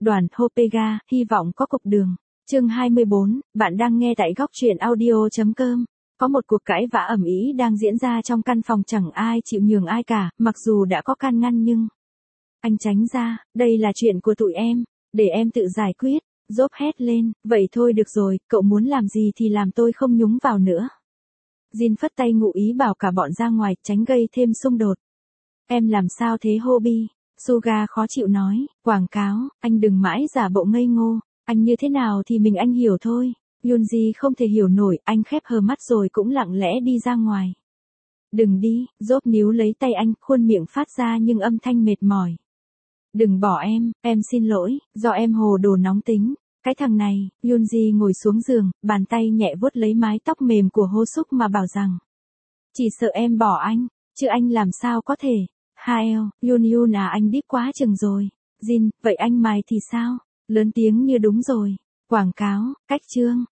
Đoàn Hopega, hy vọng có cục đường. Chương 24, bạn đang nghe tại góc truyện audio.com. Có một cuộc cãi vã ầm ĩ đang diễn ra trong căn phòng, chẳng ai chịu nhường ai cả, mặc dù đã có can ngăn nhưng... Anh tránh ra, đây là chuyện của tụi em, để em tự giải quyết. Job hét lên, vậy thôi được rồi, cậu muốn làm gì thì làm, tôi không nhúng vào nữa. Jin phất tay ngụ ý bảo cả bọn ra ngoài, tránh gây thêm xung đột. Em làm sao thế Hobie? Suga khó chịu nói, quảng cáo, anh đừng mãi giả bộ ngây ngô, anh như thế nào thì mình anh hiểu thôi. Yoonji không thể hiểu nổi, anh khép hờ mắt rồi cũng lặng lẽ đi ra ngoài. Đừng đi, Job níu lấy tay anh, khuôn miệng phát ra nhưng âm thanh mệt mỏi. Đừng bỏ em xin lỗi, do em hồ đồ nóng tính. Cái thằng này, Yoonji ngồi xuống giường, bàn tay nhẹ vuốt lấy mái tóc mềm của Ho Suk mà bảo rằng. Chỉ sợ em bỏ anh, chứ anh làm sao có thể. Hael, Yoon à, anh deep quá chừng rồi. Jin, vậy anh mày thì sao? Lớn tiếng như đúng rồi. Quảng cáo, cách chương.